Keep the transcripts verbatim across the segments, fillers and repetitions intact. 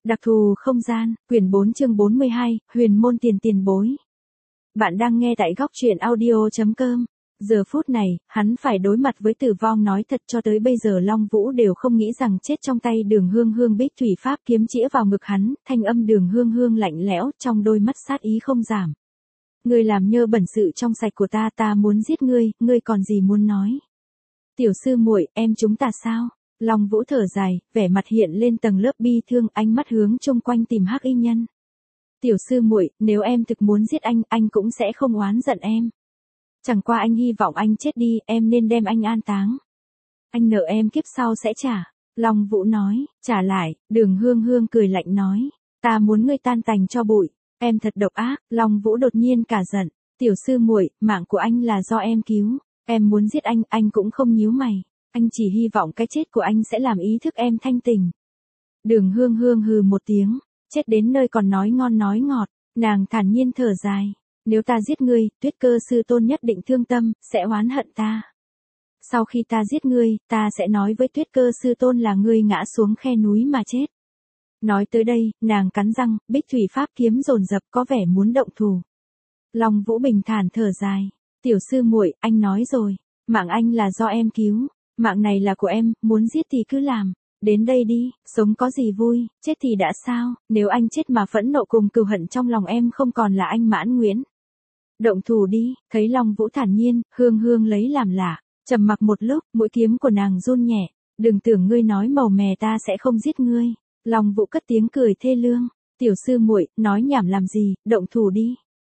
Đặc thù không gian, quyển bốn chương bốn mươi hai, huyền môn tiền tiền bối. Bạn đang nghe tại góc truyện audio.com. Giờ phút này, hắn phải đối mặt với tử vong, nói thật cho tới bây giờ Long Vũ đều không nghĩ rằng chết trong tay Đường Hương Hương. Bích thủy pháp kiếm chĩa vào ngực hắn, thanh âm Đường Hương Hương lạnh lẽo, trong đôi mắt sát ý không giảm. Ngươi làm nhơ bẩn sự trong sạch của ta, ta muốn giết ngươi, ngươi còn gì muốn nói? Tiểu sư muội, em chúng ta sao? Long Vũ thở dài, vẻ mặt hiện lên tầng lớp bi thương, ánh mắt hướng chung quanh tìm Hắc Y Nhân. Tiểu sư muội, nếu em thực muốn giết anh, anh cũng sẽ không oán giận em. Chẳng qua anh hy vọng anh chết đi, em nên đem anh an táng. Anh nợ em kiếp sau sẽ trả. Long Vũ nói, trả lại. Đường Hương Hương cười lạnh nói, ta muốn ngươi tan tành cho bụi. Em thật độc ác. Long Vũ đột nhiên cả giận. Tiểu sư muội, mạng của anh là do em cứu. Em muốn giết anh, anh cũng không nhíu mày. Anh chỉ hy vọng cái chết của anh sẽ làm ý thức em thanh tỉnh. Đường Hương Hương hừ một tiếng, chết đến nơi còn nói ngon nói ngọt, nàng thản nhiên thở dài. Nếu ta giết ngươi, Tuyết Cơ sư tôn nhất định thương tâm, sẽ oán hận ta. Sau khi ta giết ngươi, ta sẽ nói với Tuyết Cơ sư tôn là ngươi ngã xuống khe núi mà chết. Nói tới đây, nàng cắn răng, bích thủy pháp kiếm dồn dập có vẻ muốn động thủ. Long Vũ bình thản thở dài. Tiểu sư muội, anh nói rồi, mạng anh là do em cứu. Mạng này là của em, muốn giết thì cứ làm. Đến đây đi, sống có gì vui, chết thì đã sao, nếu anh chết mà phẫn nộ cùng cừu hận trong lòng em không còn là anh Mãn Nguyễn. Động thủ đi, thấy Long Vũ thản nhiên, Hương Hương lấy làm lạ, trầm mặc một lúc, mũi kiếm của nàng run nhẹ. Đừng tưởng ngươi nói màu mè ta sẽ không giết ngươi. Long Vũ cất tiếng cười thê lương. Tiểu sư muội, nói nhảm làm gì, động thủ đi.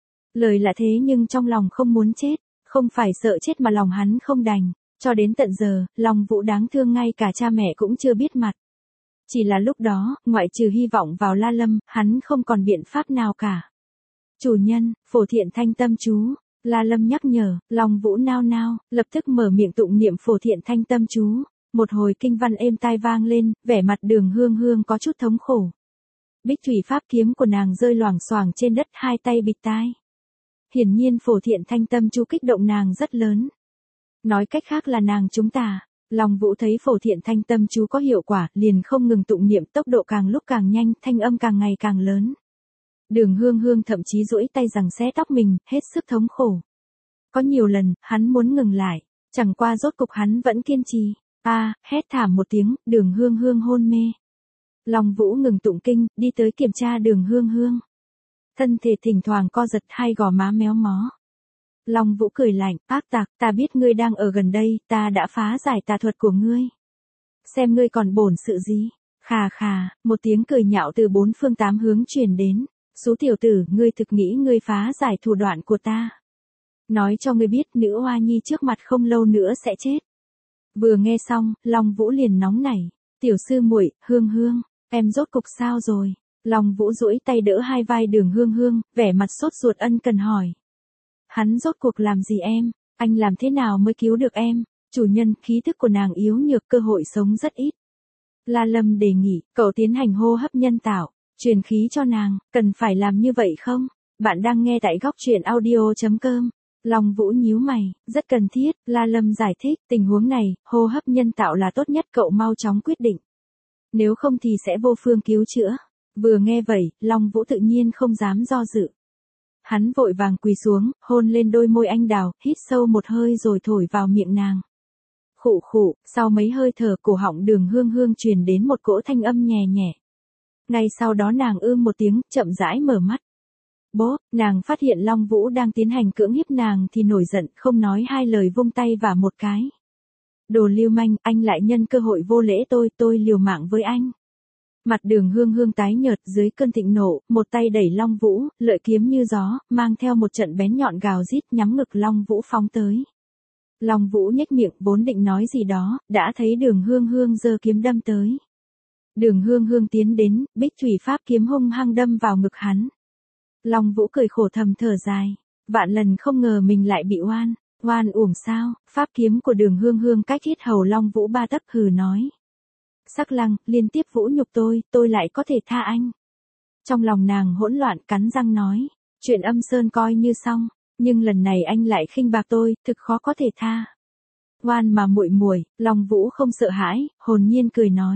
Lời là thế nhưng trong lòng không muốn chết, không phải sợ chết mà lòng hắn không đành. Cho đến tận giờ, Long Vũ đáng thương ngay cả cha mẹ cũng chưa biết mặt. Chỉ là lúc đó, ngoại trừ hy vọng vào La Lâm, hắn không còn biện pháp nào cả. Chủ nhân, phổ thiện thanh tâm chú. La Lâm nhắc nhở, Long Vũ nao nao, lập tức mở miệng tụng niệm phổ thiện thanh tâm chú. Một hồi kinh văn êm tai vang lên, vẻ mặt Đường Hương Hương có chút thống khổ. Bích thủy pháp kiếm của nàng rơi loảng xoảng trên đất, hai tay bịt tai. Hiển nhiên phổ thiện thanh tâm chú kích động nàng rất lớn. Nói cách khác là nàng chúng ta. Long Vũ thấy phổ thiện thanh tâm chú có hiệu quả, liền không ngừng tụng niệm, tốc độ càng lúc càng nhanh, thanh âm càng ngày càng lớn. Đường Hương Hương thậm chí duỗi tay giằng xé tóc mình, hết sức thống khổ. Có nhiều lần, hắn muốn ngừng lại, chẳng qua rốt cục hắn vẫn kiên trì. A, à, hét thảm một tiếng, Đường Hương Hương hôn mê. Long Vũ ngừng tụng kinh, đi tới kiểm tra Đường Hương Hương. Thân thể thỉnh thoảng co giật, hai gò má méo mó. Long Vũ cười lạnh, ác tặc, ta biết ngươi đang ở gần đây, ta đã phá giải tà thuật của ngươi. Xem ngươi còn bổn sự gì. Khà khà, một tiếng cười nhạo từ bốn phương tám hướng truyền đến. Xú tiểu tử, ngươi thực nghĩ ngươi phá giải thủ đoạn của ta. Nói cho ngươi biết, nữ hoa nhi trước mặt không lâu nữa sẽ chết. Vừa nghe xong, Long Vũ liền nóng nảy. Tiểu sư muội, Hương Hương, em rốt cục sao rồi? Long Vũ duỗi tay đỡ hai vai Đường Hương Hương, vẻ mặt sốt ruột ân cần hỏi. Hắn rốt cuộc làm gì em? Anh làm thế nào mới cứu được em? Chủ nhân, khí thức của nàng yếu nhược, cơ hội sống rất ít. La Lâm đề nghị, cậu tiến hành hô hấp nhân tạo, truyền khí cho nàng, cần phải làm như vậy không? Bạn đang nghe tại góc truyện audio.com. Long Vũ nhíu mày, rất cần thiết. La Lâm giải thích, tình huống này, hô hấp nhân tạo là tốt nhất, cậu mau chóng quyết định. Nếu không thì sẽ vô phương cứu chữa. Vừa nghe vậy, Long Vũ tự nhiên không dám do dự. Hắn vội vàng quỳ xuống, hôn lên đôi môi anh đào, hít sâu một hơi rồi thổi vào miệng nàng. Khụ khụ, sau mấy hơi thở, cổ họng Đường Hương Hương truyền đến một cỗ thanh âm nhẹ nhẹ. Ngay sau đó nàng ưm một tiếng, chậm rãi mở mắt. Bố, nàng phát hiện Long Vũ đang tiến hành cưỡng hiếp nàng thì nổi giận, không nói hai lời vung tay vả một cái. Đồ lưu manh, anh lại nhân cơ hội vô lễ tôi, tôi liều mạng với anh. Mặt Đường Hương Hương tái nhợt, dưới cơn thịnh nộ, một tay đẩy Long Vũ, lợi kiếm như gió, mang theo một trận bén nhọn gào rít, nhắm ngực Long Vũ phóng tới. Long Vũ nhếch miệng, vốn định nói gì đó, đã thấy Đường Hương Hương giơ kiếm đâm tới. Đường Hương Hương tiến đến, bích thủy pháp kiếm hung hăng đâm vào ngực hắn. Long Vũ cười khổ thầm thở dài, vạn lần không ngờ mình lại bị oan, oan uổng sao? Pháp kiếm của Đường Hương Hương cách yết hầu Long Vũ ba tấc, hừ nói. Sắc Lăng, liên tiếp vũ nhục tôi, tôi lại có thể tha anh. Trong lòng nàng hỗn loạn, cắn răng nói, chuyện Âm Sơn coi như xong, nhưng lần này anh lại khinh bạc tôi, thực khó có thể tha. Oan mà muội muội, Long Vũ không sợ hãi, hồn nhiên cười nói,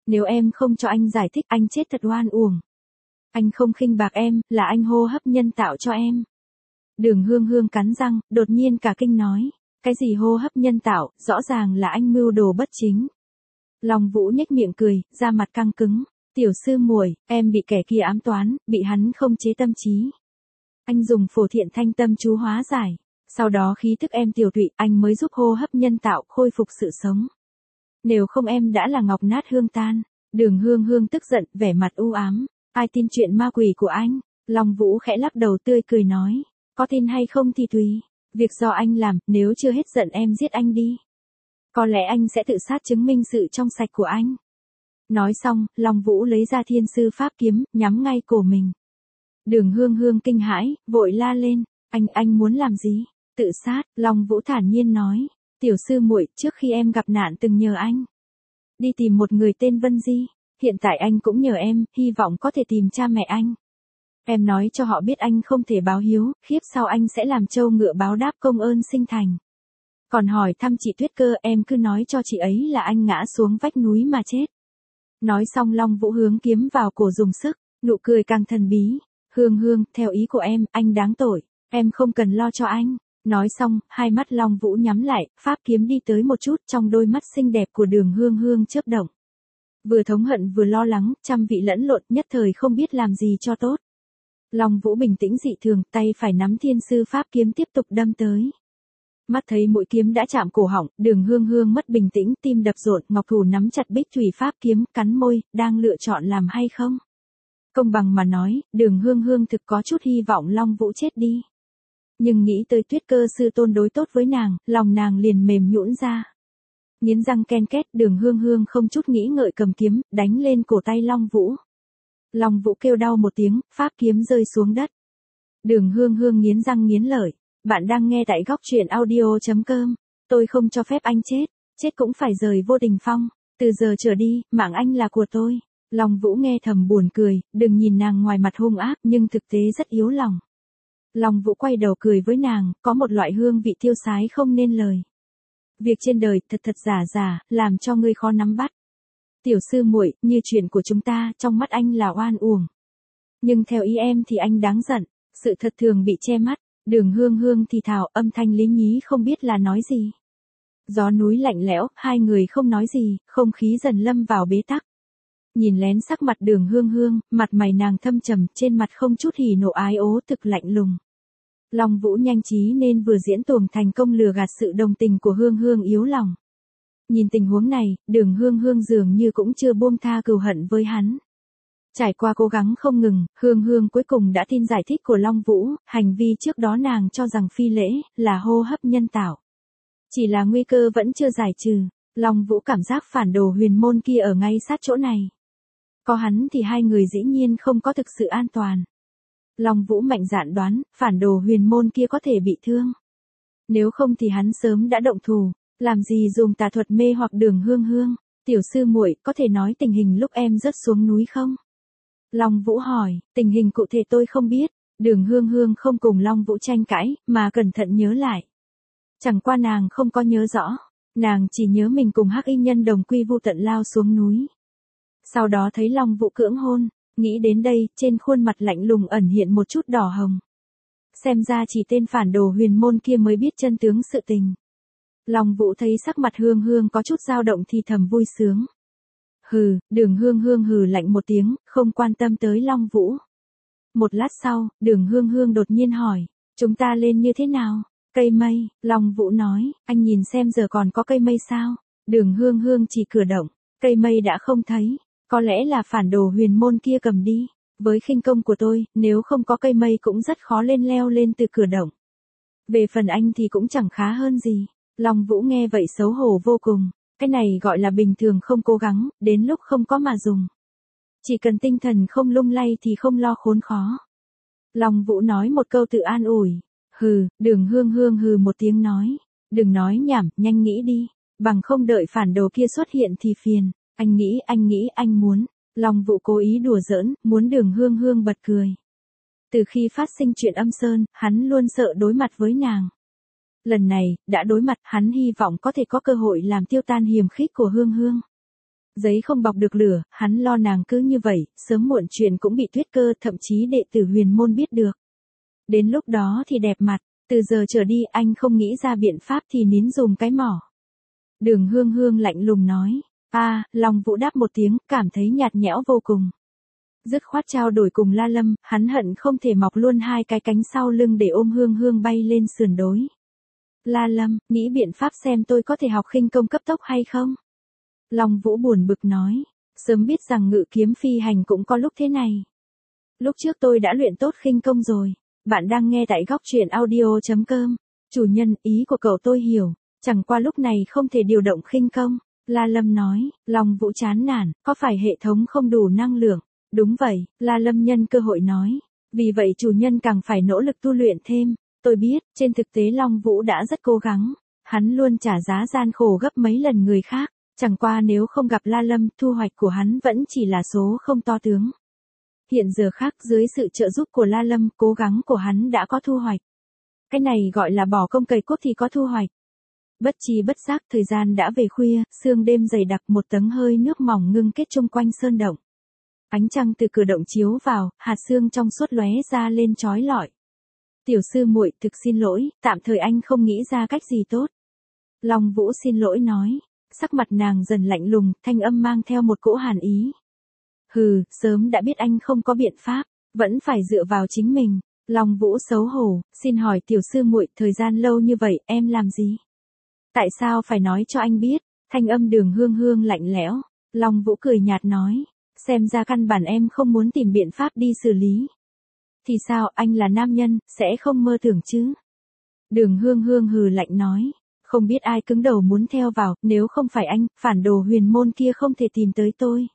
Nếu em không cho anh giải thích anh chết thật oan uổng. Anh không khinh bạc em, là anh hô hấp nhân tạo cho em. Đường Hương Hương cắn răng, đột nhiên cả kinh nói. Cái gì hô hấp nhân tạo, rõ ràng là anh mưu đồ bất chính. Long Vũ nhếch miệng cười, da mặt căng cứng. Tiểu sư muội, em bị kẻ kia ám toán, bị hắn không chế tâm trí. Anh dùng phổ thiện thanh tâm chú hóa giải. Sau đó khí thức em tiểu tụy, anh mới giúp hô hấp nhân tạo khôi phục sự sống. Nếu không em đã là ngọc nát hương tan. Đường Hương Hương tức giận, vẻ mặt u ám. Ai tin chuyện ma quỷ của anh? Long Vũ khẽ lắc đầu tươi cười nói. Có tin hay không thì tùy. Việc do anh làm, nếu chưa hết giận em giết anh đi. Có lẽ anh sẽ tự sát chứng minh sự trong sạch của anh. Nói xong, Long Vũ lấy ra thiên sư pháp kiếm, nhắm ngay cổ mình. Đường Hương Hương kinh hãi, vội la lên. Anh, anh muốn làm gì? Tự sát, Long Vũ thản nhiên nói. Tiểu sư muội, trước khi em gặp nạn từng nhờ anh đi tìm một người tên Vân Di. Hiện tại anh cũng nhờ em, hy vọng có thể tìm cha mẹ anh. Em nói cho họ biết anh không thể báo hiếu, khiếp sau anh sẽ làm trâu ngựa báo đáp công ơn sinh thành. Còn hỏi thăm chị Tuyết Cơ, em cứ nói cho chị ấy là anh ngã xuống vách núi mà chết. Nói xong Long Vũ hướng kiếm vào cổ dùng sức, nụ cười càng thần bí. Hương Hương, theo ý của em, anh đáng tội, em không cần lo cho anh. Nói xong, hai mắt Long Vũ nhắm lại, pháp kiếm đi tới một chút trong đôi mắt xinh đẹp của Đường Hương Hương chớp động. Vừa thống hận vừa lo lắng, trăm vị lẫn lộn, nhất thời không biết làm gì cho tốt. Long Vũ bình tĩnh dị thường, tay phải nắm thiên sư pháp kiếm tiếp tục đâm tới. Mắt thấy mũi kiếm đã chạm cổ họng, Đường Hương Hương mất bình tĩnh, tim đập rộn, ngọc thủ nắm chặt bích thủy pháp kiếm, cắn môi, đang lựa chọn làm hay không. Công bằng mà nói, Đường Hương Hương thực có chút hy vọng Long Vũ chết đi. Nhưng nghĩ tới Tuyết Cơ sư tôn đối tốt với nàng, lòng nàng liền mềm nhũn ra. Nghiến răng ken két, Đường Hương Hương không chút nghĩ ngợi cầm kiếm, đánh lên cổ tay Long Vũ. Long Vũ kêu đau một tiếng, pháp kiếm rơi xuống đất. Đường Hương Hương nghiến răng nghiến lợi. Bạn đang nghe tại góc truyện audio chấm com. Tôi không cho phép anh chết, chết cũng phải rời Vô Tình Phong. Từ giờ trở đi, mạng anh là của tôi. Long Vũ nghe thầm buồn cười, đừng nhìn nàng ngoài mặt hung ác nhưng thực tế rất yếu lòng. Long Vũ quay đầu cười với nàng, có một loại hương vị tiêu sái không nên lời. Việc trên đời thật thật giả giả, làm cho ngươi khó nắm bắt. Tiểu sư muội, như chuyện của chúng ta, trong mắt anh là oan uổng. Nhưng theo ý em thì anh đáng giận, sự thật thường bị che mắt. Đường Hương Hương thì thào, âm thanh lý nhí không biết là nói gì. Gió núi lạnh lẽo, hai người không nói gì, không khí dần lâm vào bế tắc. Nhìn lén sắc mặt Đường Hương Hương, mặt mày nàng thâm trầm, trên mặt không chút hỉ nộ ái ố, thực lạnh lùng. Long Vũ nhanh trí nên vừa diễn tuồng thành công lừa gạt sự đồng tình của Hương Hương yếu lòng. Nhìn tình huống này, Đường Hương Hương dường như cũng chưa buông tha cừu hận với hắn. Trải qua cố gắng không ngừng, Hương Hương cuối cùng đã tin giải thích của Long Vũ, hành vi trước đó nàng cho rằng phi lễ, là hô hấp nhân tạo. Chỉ là nguy cơ vẫn chưa giải trừ, Long Vũ cảm giác phản đồ huyền môn kia ở ngay sát chỗ này. Có hắn thì hai người dĩ nhiên không có thực sự an toàn. Long Vũ mạnh dạn đoán, phản đồ huyền môn kia có thể bị thương. Nếu không thì hắn sớm đã động thủ, làm gì dùng tà thuật mê hoặc Đường Hương Hương. Tiểu sư muội, có thể nói tình hình lúc em rớt xuống núi không? Long Vũ hỏi, tình hình cụ thể tôi không biết. Đường Hương Hương không cùng Long Vũ tranh cãi, mà cẩn thận nhớ lại. Chẳng qua nàng không có nhớ rõ, nàng chỉ nhớ mình cùng Hắc Y Nhân đồng quy vu tận lao xuống núi. Sau đó thấy Long Vũ cưỡng hôn, nghĩ đến đây, trên khuôn mặt lạnh lùng ẩn hiện một chút đỏ hồng. Xem ra chỉ tên phản đồ huyền môn kia mới biết chân tướng sự tình. Long Vũ thấy sắc mặt Hương Hương có chút dao động thì thầm vui sướng. Hừ, Đường Hương Hương hừ lạnh một tiếng, không quan tâm tới Long Vũ. Một lát sau, Đường Hương Hương đột nhiên hỏi, chúng ta lên như thế nào? Cây mây, Long Vũ nói, anh nhìn xem giờ còn có cây mây sao? Đường Hương Hương chỉ cử động, cây mây đã không thấy, có lẽ là phản đồ huyền môn kia cầm đi. Với khinh công của tôi, nếu không có cây mây cũng rất khó lên leo lên từ cửa động. Về phần anh thì cũng chẳng khá hơn gì. Long Vũ nghe vậy xấu hổ vô cùng. Cái này gọi là bình thường không cố gắng, đến lúc không có mà dùng. Chỉ cần tinh thần không lung lay thì không lo khốn khó. Long Vũ nói một câu tự an ủi. Hừ, Đường Hương Hương hừ một tiếng nói. Đừng nói nhảm, nhanh nghĩ đi. Bằng không đợi phản đồ kia xuất hiện thì phiền. Anh nghĩ, anh nghĩ, anh muốn. Long Vũ cố ý đùa giỡn, muốn Đường Hương Hương bật cười. Từ khi phát sinh chuyện Âm Sơn, hắn luôn sợ đối mặt với nàng. Lần này, đã đối mặt, hắn hy vọng có thể có cơ hội làm tiêu tan hiềm khích của Hương Hương. Giấy không bọc được lửa, hắn lo nàng cứ như vậy, sớm muộn chuyện cũng bị Tuyết Cơ thậm chí đệ tử huyền môn biết được. Đến lúc đó thì đẹp mặt, từ giờ trở đi anh không nghĩ ra biện pháp thì nín dùng cái mỏ. Đường Hương Hương lạnh lùng nói, a à, Long Vũ đáp một tiếng, cảm thấy nhạt nhẽo vô cùng. Dứt khoát trao đổi cùng La Lâm, hắn hận không thể mọc luôn hai cái cánh sau lưng để ôm Hương Hương bay lên sườn đối. La Lâm, nghĩ biện pháp xem tôi có thể học khinh công cấp tốc hay không? Long Vũ buồn bực nói, sớm biết rằng ngự kiếm phi hành cũng có lúc thế này. Lúc trước tôi đã luyện tốt khinh công rồi. Bạn đang nghe tại góc truyện audio chấm com. Chủ nhân, ý của cậu tôi hiểu, chẳng qua lúc này không thể điều động khinh công. La Lâm nói, Long Vũ chán nản, có phải hệ thống không đủ năng lượng? Đúng vậy, La Lâm nhân cơ hội nói. Vì vậy chủ nhân càng phải nỗ lực tu luyện thêm. Tôi biết, trên thực tế Long Vũ đã rất cố gắng. Hắn luôn trả giá gian khổ gấp mấy lần người khác. Chẳng qua nếu không gặp La Lâm, thu hoạch của hắn vẫn chỉ là số không to tướng. Hiện giờ khác dưới sự trợ giúp của La Lâm, cố gắng của hắn đã có thu hoạch. Cái này gọi là bỏ công cày cốt thì có thu hoạch. Bất chi bất giác thời gian đã về khuya, sương đêm dày đặc một tầng hơi nước mỏng ngưng kết chung quanh sơn động. Ánh trăng từ cửa động chiếu vào, hạt sương trong suốt lóe ra lên chói lọi. Tiểu sư muội, thực xin lỗi, tạm thời anh không nghĩ ra cách gì tốt. Long Vũ xin lỗi nói, sắc mặt nàng dần lạnh lùng, thanh âm mang theo một cỗ hàn ý. Hừ, sớm đã biết anh không có biện pháp, vẫn phải dựa vào chính mình. Long Vũ xấu hổ, xin hỏi tiểu sư muội, thời gian lâu như vậy em làm gì? Tại sao phải nói cho anh biết? Thanh âm Đường Hương Hương lạnh lẽo. Long Vũ cười nhạt nói, xem ra căn bản em không muốn tìm biện pháp đi xử lý. Thì sao, anh là nam nhân, sẽ không mơ tưởng chứ? Đường Hương Hương hừ lạnh nói, không biết ai cứng đầu muốn theo vào, nếu không phải anh, phản đồ huyền môn kia không thể tìm tới tôi.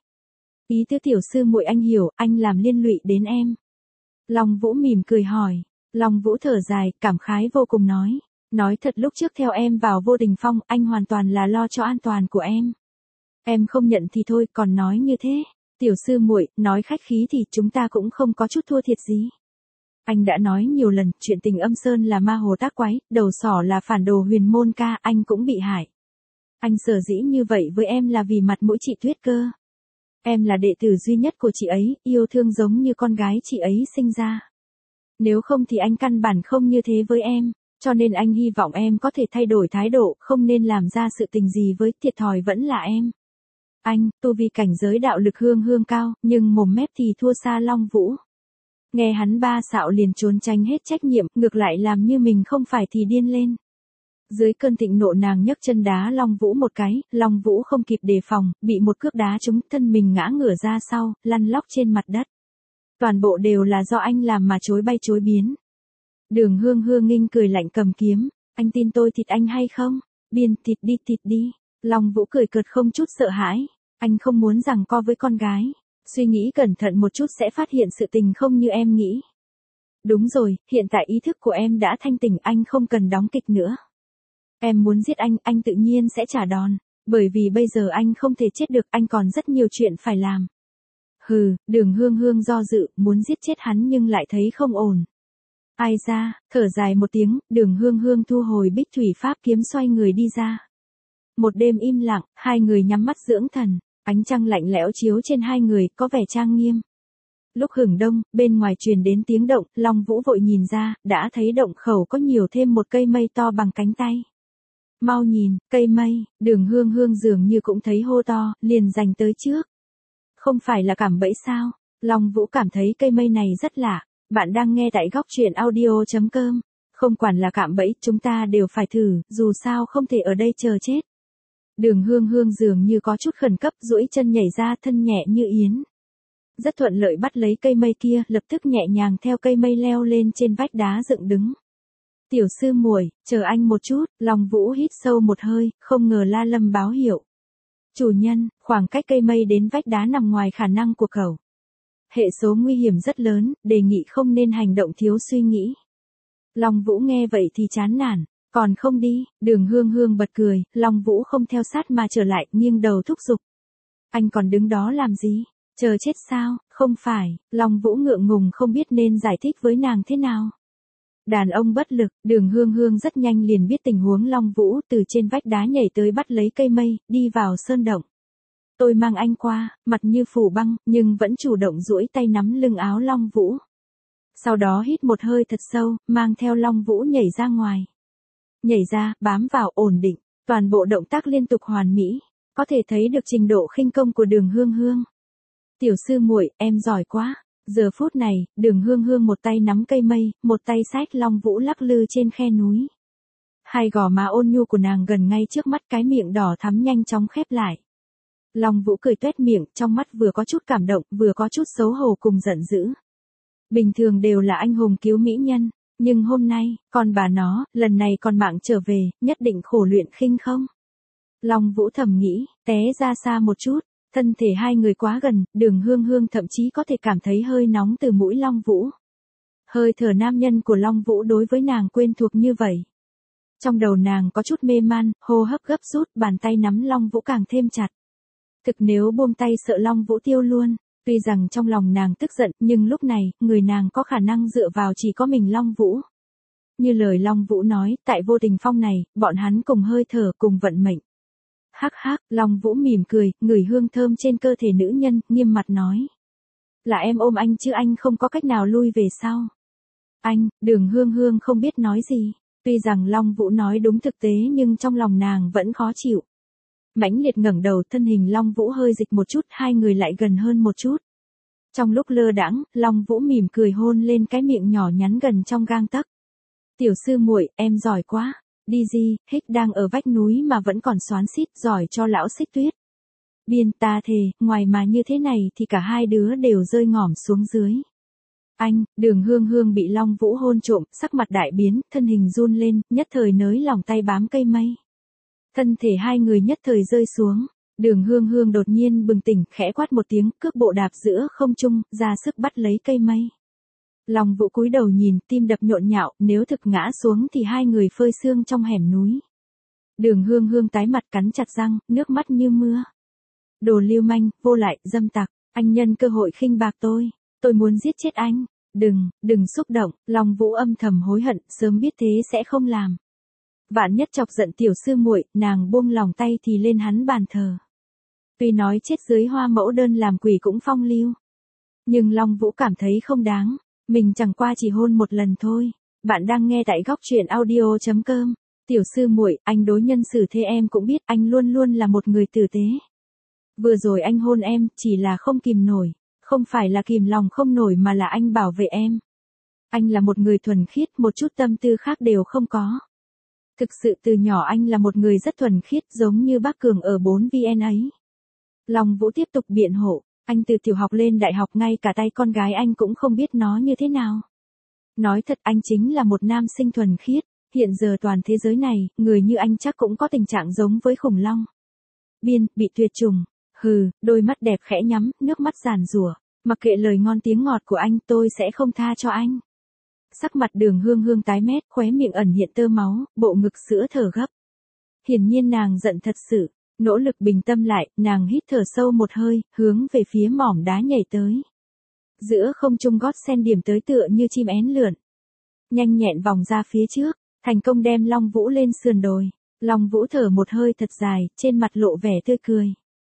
Ý tứ tiểu sư muội anh hiểu, anh làm liên lụy đến em. Long Vũ mỉm cười hỏi. Long Vũ thở dài, cảm khái vô cùng nói. Nói thật lúc trước theo em vào Vô Tình Phong, anh hoàn toàn là lo cho an toàn của em. Em không nhận thì thôi, còn nói như thế. Tiểu sư muội, nói khách khí thì chúng ta cũng không có chút thua thiệt gì. Anh đã nói nhiều lần, chuyện Tình Âm Sơn là ma hồ tác quái, đầu sỏ là phản đồ huyền môn ca, anh cũng bị hại. Anh sở dĩ như vậy với em là vì mặt mũi chị Tuyết Cơ. Em là đệ tử duy nhất của chị ấy, yêu thương giống như con gái chị ấy sinh ra. Nếu không thì anh căn bản không như thế với em, cho nên anh hy vọng em có thể thay đổi thái độ, không nên làm ra sự tình gì với, thiệt thòi vẫn là em. Anh, tu vi cảnh giới đạo lực Hương Hương cao, nhưng mồm mép thì thua xa Long Vũ. Nghe hắn ba xạo liền trốn tránh hết trách nhiệm, ngược lại làm như mình không phải thì điên lên. Dưới cơn thịnh nộ nàng nhấc chân đá Long Vũ một cái, Long Vũ không kịp đề phòng, bị một cước đá trúng, thân mình ngã ngửa ra sau, lăn lóc trên mặt đất. Toàn bộ đều là do anh làm mà chối bay chối biến. Đường Hương Hương nghinh cười lạnh cầm kiếm, anh tin tôi thịt anh hay không? Biên thịt đi thịt đi. Long Vũ cười cợt không chút sợ hãi, anh không muốn giằng co với con gái. Suy nghĩ cẩn thận một chút sẽ phát hiện sự tình không như em nghĩ. Đúng rồi, hiện tại ý thức của em đã thanh tỉnh, anh không cần đóng kịch nữa. Em muốn giết anh, anh tự nhiên sẽ trả đòn. Bởi vì bây giờ anh không thể chết được, anh còn rất nhiều chuyện phải làm. Hừ, Đường Hương Hương do dự, muốn giết chết hắn nhưng lại thấy không ổn. Ai ra, thở dài một tiếng, Đường Hương Hương thu hồi bích thủy pháp kiếm xoay người đi ra. Một đêm im lặng, hai người nhắm mắt dưỡng thần, ánh trăng lạnh lẽo chiếu trên hai người, có vẻ trang nghiêm. Lúc hửng đông, bên ngoài truyền đến tiếng động, Long Vũ vội nhìn ra, đã thấy động khẩu có nhiều thêm một cây mây to bằng cánh tay. Mau nhìn, cây mây, Đường Hương Hương dường như cũng thấy hô to, liền giành tới trước. Không phải là cảm bẫy sao? Long Vũ cảm thấy cây mây này rất lạ. Bạn đang nghe tại góc truyện audio chấm com. Không quản là cạm bẫy, chúng ta đều phải thử, dù sao không thể ở đây chờ chết. Đường Hương Hương dường như có chút khẩn cấp, duỗi chân nhảy ra, thân nhẹ như yến. Rất thuận lợi bắt lấy cây mây kia, lập tức nhẹ nhàng theo cây mây leo lên trên vách đá dựng đứng. Tiểu sư muội, chờ anh một chút. Long Vũ hít sâu một hơi, không ngờ La Lâm báo hiệu. Chủ nhân, khoảng cách cây mây đến vách đá nằm ngoài khả năng của cậu. Hệ số nguy hiểm rất lớn, đề nghị không nên hành động thiếu suy nghĩ. Long Vũ nghe vậy thì chán nản, còn không đi. Đường Hương Hương bật cười, Long Vũ không theo sát mà trở lại, nghiêng đầu thúc giục. Anh còn đứng đó làm gì? Chờ chết sao? Không phải. Long Vũ ngượng ngùng không biết nên giải thích với nàng thế nào. Đàn ông bất lực. Đường Hương Hương rất nhanh liền biết tình huống Long Vũ, từ trên vách đá nhảy tới bắt lấy cây mây, đi vào sơn động. Tôi mang anh qua, mặt như phủ băng, nhưng vẫn chủ động duỗi tay nắm lưng áo Long Vũ. Sau đó hít một hơi thật sâu, mang theo Long Vũ nhảy ra ngoài. Nhảy ra, bám vào, ổn định, toàn bộ động tác liên tục hoàn mỹ, có thể thấy được trình độ khinh công của Đường Hương Hương. Tiểu sư muội, em giỏi quá. Giờ phút này, Đường Hương Hương một tay nắm cây mây, một tay xách Long Vũ lắc lư trên khe núi. Hai gò má ôn nhu của nàng gần ngay trước mắt, cái miệng đỏ thắm nhanh chóng khép lại. Long Vũ cười tuét miệng, trong mắt vừa có chút cảm động, vừa có chút xấu hổ cùng giận dữ. Bình thường đều là anh hùng cứu mỹ nhân, nhưng hôm nay, con bà nó, lần này còn mạng trở về, nhất định khổ luyện khinh không? Long Vũ thầm nghĩ, té ra xa một chút, thân thể hai người quá gần, Đường Hương Hương thậm chí có thể cảm thấy hơi nóng từ mũi Long Vũ. Hơi thở nam nhân của Long Vũ đối với nàng quen thuộc như vậy. Trong đầu nàng có chút mê man, hô hấp gấp rút, bàn tay nắm Long Vũ càng thêm chặt. Thực nếu buông tay sợ Long Vũ tiêu luôn, tuy rằng trong lòng nàng tức giận, nhưng lúc này, người nàng có khả năng dựa vào chỉ có mình Long Vũ. Như lời Long Vũ nói, tại Vô Tình Phong này, bọn hắn cùng hơi thở, cùng vận mệnh. Hắc hắc, Long Vũ mỉm cười, ngửi hương thơm trên cơ thể nữ nhân, nghiêm mặt nói. Là em ôm anh chứ anh không có cách nào lui về sau. Anh, Đường Hương Hương không biết nói gì. Tuy rằng Long Vũ nói đúng thực tế nhưng trong lòng nàng vẫn khó chịu. Mãnh liệt ngẩng đầu, thân hình Long Vũ hơi dịch một chút, hai người lại gần hơn một chút. Trong lúc lơ đãng, Long Vũ mỉm cười hôn lên cái miệng nhỏ nhắn gần trong gang tấc. Tiểu sư muội, em giỏi quá. Đi gì, Hích đang ở vách núi mà vẫn còn xoắn xít, giỏi cho lão Xích Tuyết. Biên, ta thề, ngoài mà như thế này thì cả hai đứa đều rơi ngỏm xuống dưới. Anh, Đường Hương Hương bị Long Vũ hôn trộm, sắc mặt đại biến, thân hình run lên, nhất thời nới lòng tay bám cây mây. Thân thể hai người nhất thời rơi xuống, Đường Hương Hương đột nhiên bừng tỉnh, khẽ quát một tiếng, cước bộ đạp giữa không trung, ra sức bắt lấy cây mây. Long Vũ cúi đầu nhìn, tim đập nhộn nhạo, nếu thực ngã xuống thì hai người phơi xương trong hẻm núi. Đường Hương Hương tái mặt cắn chặt răng, nước mắt như mưa. Đồ lưu manh, vô lại, dâm tặc, anh nhân cơ hội khinh bạc tôi. Tôi muốn giết chết anh. Đừng, đừng xúc động, Long Vũ âm thầm hối hận, sớm biết thế sẽ không làm. Vạn nhất chọc giận tiểu sư muội, nàng buông lòng tay thì lên hắn bàn thờ. Tuy nói chết dưới hoa mẫu đơn làm quỷ cũng phong lưu. Nhưng Long Vũ cảm thấy không đáng, mình chẳng qua chỉ hôn một lần thôi. Bạn đang nghe tại góc truyện audio chấm com. Tiểu sư muội, anh đối nhân xử thế em cũng biết, anh luôn luôn là một người tử tế. Vừa rồi anh hôn em, chỉ là không kìm nổi. Không phải là kìm lòng không nổi mà là anh bảo vệ em. Anh là một người thuần khiết, một chút tâm tư khác đều không có. Thực sự từ nhỏ anh là một người rất thuần khiết, giống như bác Cường ở bốn viên ấy. Long Vũ tiếp tục biện hộ, anh từ tiểu học lên đại học ngay cả tay con gái anh cũng không biết nó như thế nào. Nói thật anh chính là một nam sinh thuần khiết, hiện giờ toàn thế giới này, người như anh chắc cũng có tình trạng giống với khủng long. Biên, bị tuyệt chủng. Hừ, đôi mắt đẹp khẽ nhắm, nước mắt giàn giụa, mặc kệ lời ngon tiếng ngọt của anh, tôi sẽ không tha cho anh. Sắc mặt Đường Hương Hương tái mét, khóe miệng ẩn hiện tơ máu, bộ ngực sữa thở gấp. Hiển nhiên nàng giận thật sự, nỗ lực bình tâm lại, nàng hít thở sâu một hơi, hướng về phía mỏm đá nhảy tới. Giữa không trung gót sen điểm tới tựa như chim én lượn. Nhanh nhẹn vòng ra phía trước, thành công đem Long Vũ lên sườn đồi. Long Vũ thở một hơi thật dài, trên mặt lộ vẻ tươi cười.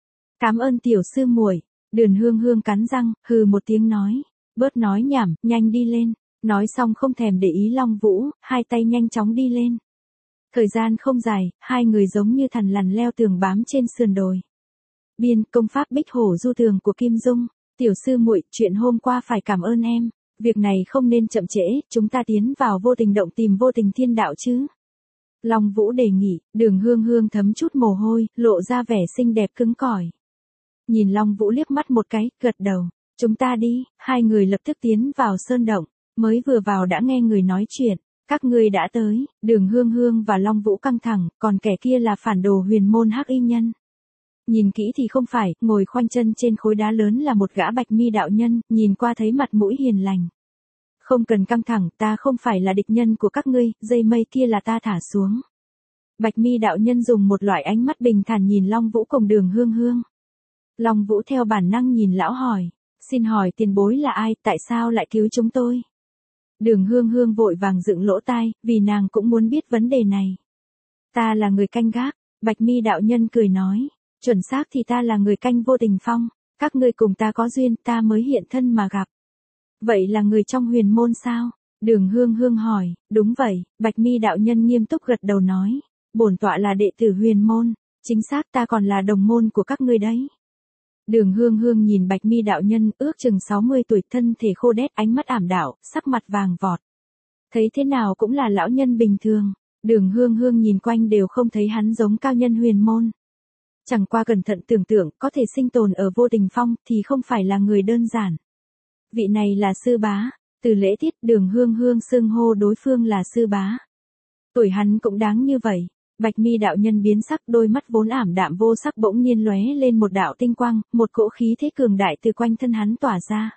Cảm ơn tiểu sư muội. Đường Hương Hương cắn răng, hừ một tiếng nói. Bớt nói nhảm, nhanh đi lên. Nói xong không thèm để ý Long Vũ, hai tay nhanh chóng đi lên. Thời gian không dài, hai người giống như thằn lằn leo tường bám trên sườn đồi. Biên, công pháp Bích Hổ Du Tường của Kim Dung. Tiểu sư muội, chuyện hôm qua phải cảm ơn em. Việc này không nên chậm trễ, chúng ta tiến vào Vô Tình Động tìm Vô Tình Thiên Đạo chứ. Long Vũ đề nghị, Đường Hương Hương thấm chút mồ hôi, lộ ra vẻ xinh đẹp cứng cỏi. Nhìn Long Vũ liếc mắt một cái, gật đầu. Chúng ta đi, hai người lập tức tiến vào sơn động. Mới vừa vào đã nghe người nói chuyện. Các ngươi đã tới, Đường Hương Hương và Long Vũ căng thẳng, còn kẻ kia là phản đồ huyền môn hắc y nhân. Nhìn kỹ thì không phải, ngồi khoanh chân trên khối đá lớn là một gã bạch mi đạo nhân, nhìn qua thấy mặt mũi hiền lành. Không cần căng thẳng, ta không phải là địch nhân của các ngươi, dây mây kia là ta thả xuống. Bạch mi đạo nhân dùng một loại ánh mắt bình thản nhìn Long Vũ cùng Đường Hương Hương. Long Vũ theo bản năng nhìn lão hỏi, xin hỏi tiền bối là ai, tại sao lại cứu chúng tôi? Đường Hương Hương vội vàng dựng lỗ tai, vì nàng cũng muốn biết vấn đề này. Ta là người canh gác, Bạch mi đạo nhân cười nói. Chuẩn xác thì ta là người canh vô tình phong, các ngươi cùng ta có duyên ta mới hiện thân mà gặp. Vậy là người trong huyền môn sao? Đường Hương Hương hỏi, đúng vậy, Bạch Mi đạo nhân nghiêm túc gật đầu nói, bổn tọa là đệ tử huyền môn, chính xác ta còn là đồng môn của các ngươi đấy. Đường Hương Hương nhìn Bạch Mi đạo nhân ước chừng sáu mươi tuổi, thân thể khô đét, ánh mắt ảm đạm, sắc mặt vàng vọt. Thấy thế nào cũng là lão nhân bình thường, Đường Hương Hương nhìn quanh đều không thấy hắn giống cao nhân huyền môn. Chẳng qua cẩn thận tưởng tượng, có thể sinh tồn ở vô tình phong thì không phải là người đơn giản. Vị này là sư bá, từ lễ tiết Đường Hương Hương xưng hô đối phương là sư bá. Tuổi hắn cũng đáng như vậy. Bạch Mi đạo nhân biến sắc, đôi mắt vốn ảm đạm vô sắc bỗng nhiên lóe lên một đạo tinh quang, một cỗ khí thế cường đại từ quanh thân hắn tỏa ra.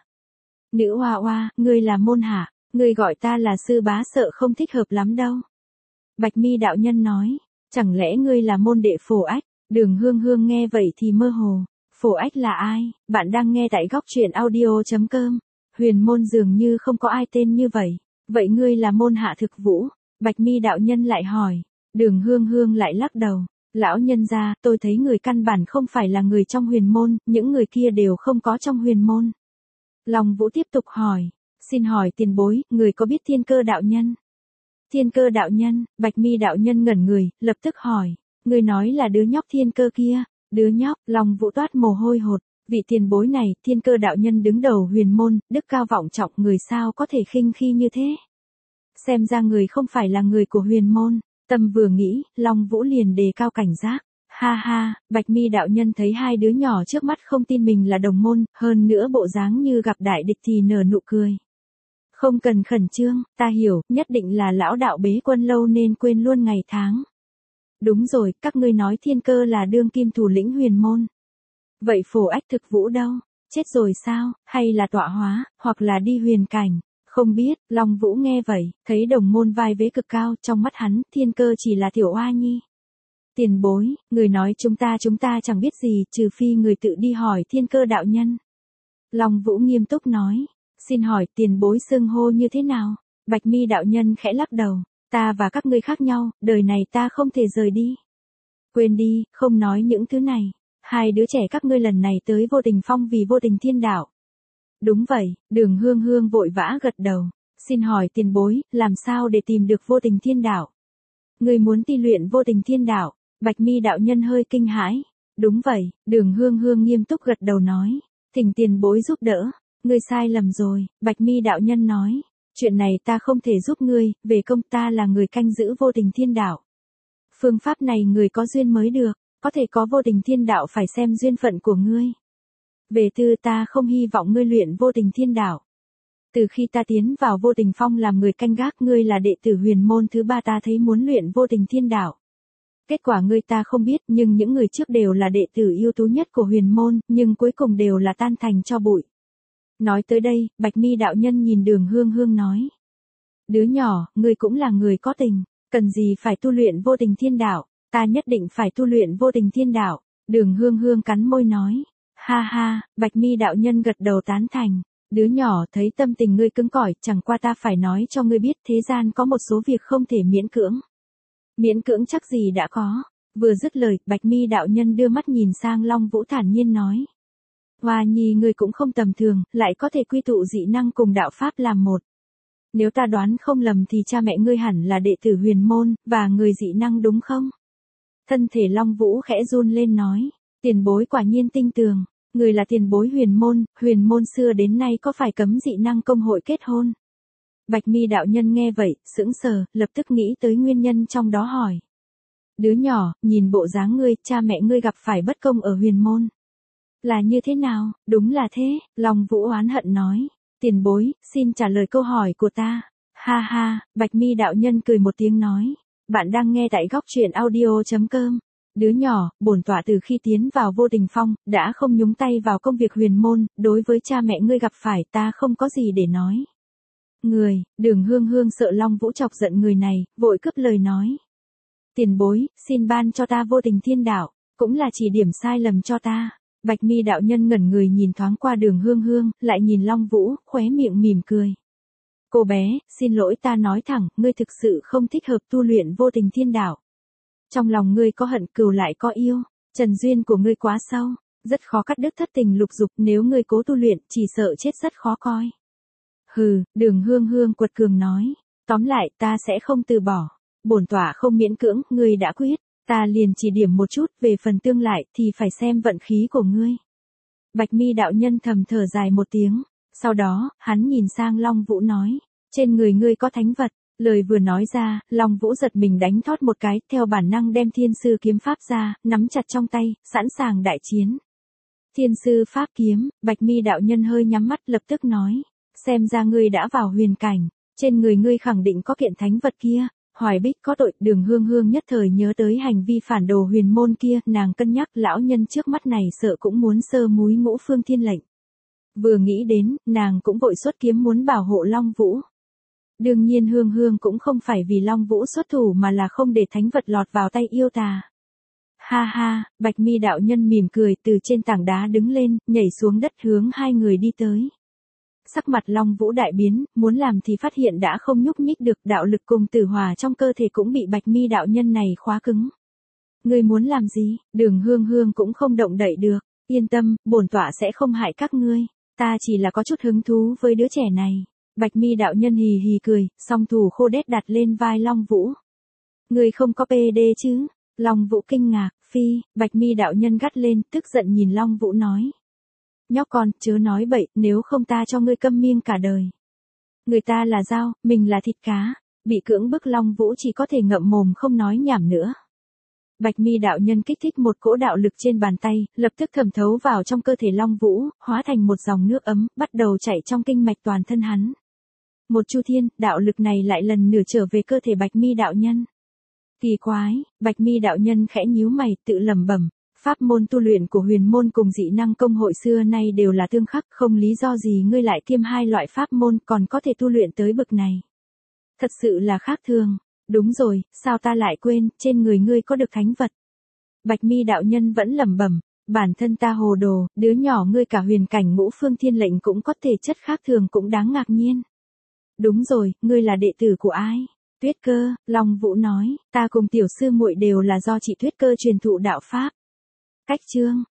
Nữ hoa hoa, ngươi là môn hạ, ngươi gọi ta là sư bá sợ không thích hợp lắm đâu. Bạch Mi đạo nhân nói, chẳng lẽ ngươi là môn đệ Phổ Ách? Đường Hương Hương nghe vậy thì mơ hồ. Phổ Ách là ai? Bạn đang nghe tại góc truyện audio.com. Huyền môn dường như không có ai tên như vậy. Vậy ngươi là môn hạ Thực Vũ? Bạch Mi đạo nhân lại hỏi. Đường Hương Hương lại lắc đầu. Lão nhân gia, tôi thấy người căn bản không phải là người trong huyền môn, những người kia đều không có trong huyền môn. Long Vũ tiếp tục hỏi. Xin hỏi tiền bối, người có biết Thiên Cơ đạo nhân? Thiên Cơ đạo nhân, Bạch Mi đạo nhân ngẩn người, lập tức hỏi. Người nói là đứa nhóc Thiên Cơ kia. Đứa nhóc, Long Vũ toát mồ hôi hột. Vị tiền bối này, Thiên Cơ đạo nhân đứng đầu huyền môn, đức cao vọng trọng, người sao có thể khinh khi như thế? Xem ra người không phải là người của huyền môn. Tâm vừa nghĩ, Long Vũ liền đề cao cảnh giác. Ha ha, Bạch Mi đạo nhân thấy hai đứa nhỏ trước mắt không tin mình là đồng môn, hơn nữa bộ dáng như gặp đại địch thì nở nụ cười. Không cần khẩn trương, ta hiểu, nhất định là lão đạo bế quân lâu nên quên luôn ngày tháng. Đúng rồi, các ngươi nói Thiên Cơ là đương kim thủ lĩnh huyền môn. Vậy Phổ Ách Thực Vũ đâu? Chết rồi sao, hay là tọa hóa, hoặc là đi huyền cảnh? Không biết, Long Vũ nghe vậy, thấy đồng môn vai vế cực cao, trong mắt hắn, Thiên Cơ chỉ là tiểu oa nhi. Tiền bối, người nói chúng ta chúng ta chẳng biết gì, trừ phi người tự đi hỏi Thiên Cơ đạo nhân. Long Vũ nghiêm túc nói, xin hỏi tiền bối xưng hô như thế nào? Bạch Mi đạo nhân khẽ lắc đầu, ta và các ngươi khác nhau, đời này ta không thể rời đi. Quên đi, không nói những thứ này. Hai đứa trẻ các ngươi lần này tới vô tình phong vì vô tình thiên đạo. Đúng vậy, Đường Hương Hương vội vã gật đầu. Xin hỏi tiền bối, làm sao để tìm được vô tình thiên đạo? Ngươi muốn ti luyện vô tình thiên đạo? Bạch Mi đạo nhân hơi kinh hãi. Đúng vậy, Đường Hương Hương nghiêm túc gật đầu nói. Thỉnh tiền bối giúp đỡ. Ngươi sai lầm rồi, Bạch Mi đạo nhân nói. Chuyện này ta không thể giúp ngươi, về công ta là người canh giữ vô tình thiên đạo. Phương pháp này người có duyên mới được, có thể có vô tình thiên đạo phải xem duyên phận của ngươi. Về tư ta không hy vọng ngươi luyện vô tình thiên đạo. Từ khi ta tiến vào vô tình phong làm người canh gác, ngươi là đệ tử huyền môn thứ ba ta thấy muốn luyện vô tình thiên đạo. Kết quả ngươi ta không biết, nhưng những người trước đều là đệ tử ưu tú nhất của huyền môn, nhưng cuối cùng đều là tan thành cho bụi. Nói tới đây, Bạch Mi đạo nhân nhìn Đường Hương Hương nói. Đứa nhỏ, ngươi cũng là người có tình, cần gì phải tu luyện vô tình thiên đạo, ta nhất định phải tu luyện vô tình thiên đạo. Đường Hương Hương cắn môi nói. Ha ha, Bạch Mi đạo nhân gật đầu tán thành. Đứa nhỏ, thấy tâm tình ngươi cứng cỏi, chẳng qua ta phải nói cho ngươi biết thế gian có một số việc không thể miễn cưỡng. Miễn cưỡng chắc gì đã có. Vừa dứt lời, Bạch Mi đạo nhân đưa mắt nhìn sang Long Vũ thản nhiên nói. Hoa nhi ngươi cũng không tầm thường, lại có thể quy tụ dị năng cùng đạo pháp làm một. Nếu ta đoán không lầm thì cha mẹ ngươi hẳn là đệ tử huyền môn, và người dị năng đúng không? Thân thể Long Vũ khẽ run lên nói. Tiền bối quả nhiên tinh tường. Người là tiền bối huyền môn, huyền môn xưa đến nay có phải cấm dị năng công hội kết hôn? Bạch Mi đạo nhân nghe vậy, sững sờ, lập tức nghĩ tới nguyên nhân trong đó hỏi. Đứa nhỏ, nhìn bộ dáng ngươi, cha mẹ ngươi gặp phải bất công ở huyền môn. Là như thế nào? Đúng là thế, Long Vũ oán hận nói. Tiền bối, xin trả lời câu hỏi của ta. Ha ha, Bạch Mi đạo nhân cười một tiếng nói. Bạn đang nghe tại góc truyện audio.com. Đứa nhỏ, bổn tọa từ khi tiến vào vô tình phong, đã không nhúng tay vào công việc huyền môn, đối với cha mẹ ngươi gặp phải ta không có gì để nói. Người, Đường Hương Hương sợ Long Vũ chọc giận người này, vội cướp lời nói. Tiền bối, xin ban cho ta vô tình thiên đạo, cũng là chỉ điểm sai lầm cho ta. Bạch Mi đạo nhân ngẩn người nhìn thoáng qua Đường Hương Hương, lại nhìn Long Vũ, khóe miệng mỉm cười. Cô bé, xin lỗi ta nói thẳng, ngươi thực sự không thích hợp tu luyện vô tình thiên đạo. Trong lòng ngươi có hận cừu lại có yêu. Trần duyên của ngươi quá sâu, rất khó cắt đứt thất tình lục dục, nếu ngươi cố tu luyện, chỉ sợ chết rất khó coi. Hừ, Đường Hương Hương quật cường nói, tóm lại ta sẽ không từ bỏ, bổn tọa không miễn cưỡng, ngươi đã quyết, ta liền chỉ điểm một chút, về phần tương lại thì phải xem vận khí của ngươi. Bạch Mi đạo nhân thầm thở dài một tiếng, sau đó, hắn nhìn sang Long Vũ nói, trên người ngươi có thánh vật. Lời vừa nói ra, Long Vũ giật mình đánh thót một cái, theo bản năng đem thiên sư kiếm pháp ra, nắm chặt trong tay, sẵn sàng đại chiến. Thiên sư pháp kiếm, Bạch Mi đạo nhân hơi nhắm mắt lập tức nói, xem ra ngươi đã vào huyền cảnh, trên người ngươi khẳng định có kiện thánh vật kia. Hoài Bích có tội. Đường Hương Hương nhất thời nhớ tới hành vi phản đồ huyền môn kia, nàng cân nhắc lão nhân trước mắt này sợ cũng muốn sơ múi Ngũ Phương Thiên lệnh. Vừa nghĩ đến, nàng cũng vội xuất kiếm muốn bảo hộ Long Vũ. Đương nhiên Hương Hương cũng không phải vì Long Vũ xuất thủ mà là không để thánh vật lọt vào tay yêu tà. Ha ha, Bạch Mi đạo nhân mỉm cười từ trên tảng đá đứng lên, nhảy xuống đất hướng hai người đi tới. Sắc mặt Long Vũ đại biến, muốn làm thì phát hiện đã không nhúc nhích được, đạo lực cùng tử hỏa trong cơ thể cũng bị Bạch Mi đạo nhân này khóa cứng. Ngươi muốn làm gì? Đường Hương Hương cũng không động đậy được, yên tâm, bổn tọa sẽ không hại các ngươi, ta chỉ là có chút hứng thú với đứa trẻ này. Bạch Mi đạo nhân hì hì cười, song thủ khô đét đặt lên vai Long Vũ. Ngươi không có pê đê chứ? Long Vũ kinh ngạc, phi, Bạch Mi đạo nhân gắt lên, tức giận nhìn Long Vũ nói. Nhóc con, chớ nói bậy, nếu không ta cho ngươi câm miệng cả đời. Người ta là dao, mình là thịt cá, bị cưỡng bức Long Vũ chỉ có thể ngậm mồm không nói nhảm nữa. Bạch Mi đạo nhân kích thích một cỗ đạo lực trên bàn tay, lập tức thẩm thấu vào trong cơ thể Long Vũ, hóa thành một dòng nước ấm, bắt đầu chảy trong kinh mạch toàn thân hắn. Một chu thiên, đạo lực này lại lần nữa trở về cơ thể Bạch Mi đạo nhân. Kỳ quái, Bạch Mi đạo nhân khẽ nhíu mày, tự lẩm bẩm, pháp môn tu luyện của huyền môn cùng dị năng công hội xưa nay đều là tương khắc, không lý do gì ngươi lại kiêm hai loại pháp môn còn có thể tu luyện tới bậc này. Thật sự là khác thường. Đúng rồi, sao ta lại quên, trên người ngươi có được thánh vật. Bạch Mi đạo nhân vẫn lẩm bẩm, bản thân ta hồ đồ, đứa nhỏ ngươi cả huyền cảnh Ngũ Phương Thiên lệnh cũng có thể chất khác thường cũng đáng ngạc nhiên. Đúng rồi, ngươi là đệ tử của ai? Tuyết Cơ, Long Vũ nói, ta cùng tiểu sư muội đều là do chị Tuyết Cơ truyền thụ đạo pháp. Cách chương,